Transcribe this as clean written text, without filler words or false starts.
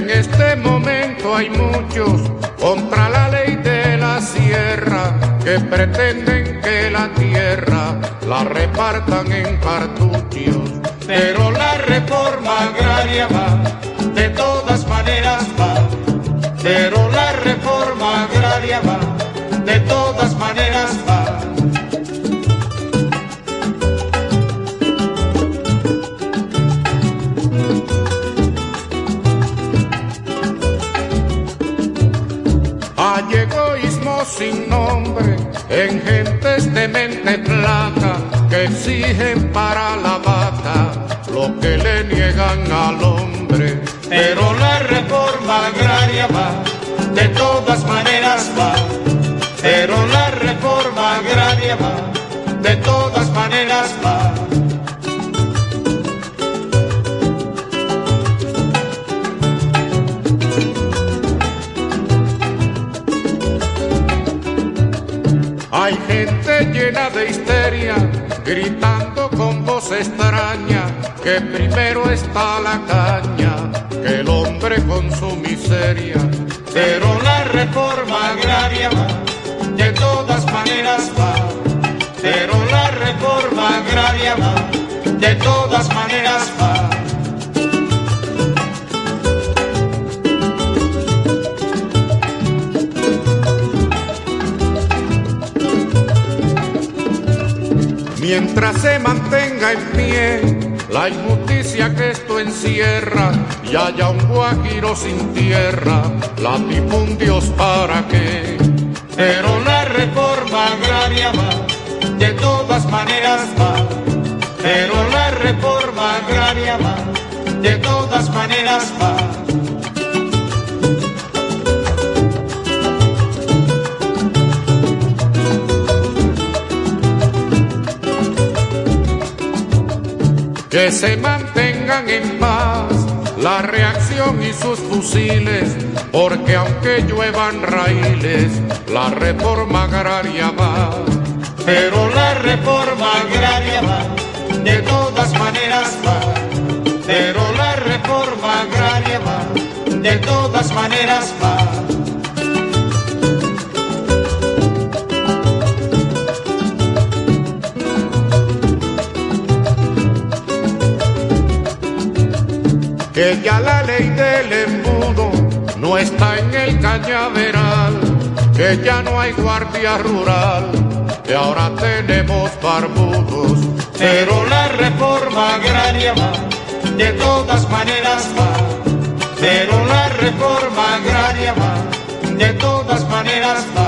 En este momento hay muchos contra la ley de la sierra que pretenden que la tierra la repartan en cartuchos. Pero la reforma agraria va, de todas maneras va. Pero la reforma agraria va, de todas maneras va. Hay egoísmo sin nombre en gentes de mente flaca que exigen para la vaca lo que le niegan al hombre. Pero la reforma agraria va, de todas maneras va. Pero la reforma agraria va, de todas maneras va. Hay gente llena de histeria, gritando con voz extraña, que primero está la caña, que el hombre con su miseria. Pero la reforma agraria va, de todas maneras va. Pero la reforma agraria va, de todas maneras va. Mientras se mantenga en pie la injusticia que esto encierra y haya un guajiro sin tierra, latifundios para qué. Pero la reforma agraria va, de todas maneras va. Pero la reforma agraria va, de todas maneras va. Que se mantengan en paz la reacción y sus fusiles, porque aunque lluevan raíles, la reforma agraria va. Pero la reforma agraria va, de todas maneras va. Pero la reforma agraria va, de todas maneras va. Que ya la ley del embudo no está en el cañaveral, que ya no hay guardia rural, que ahora tenemos barbudos. Pero la reforma agraria va, de todas maneras va. Pero la reforma agraria va, de todas maneras va.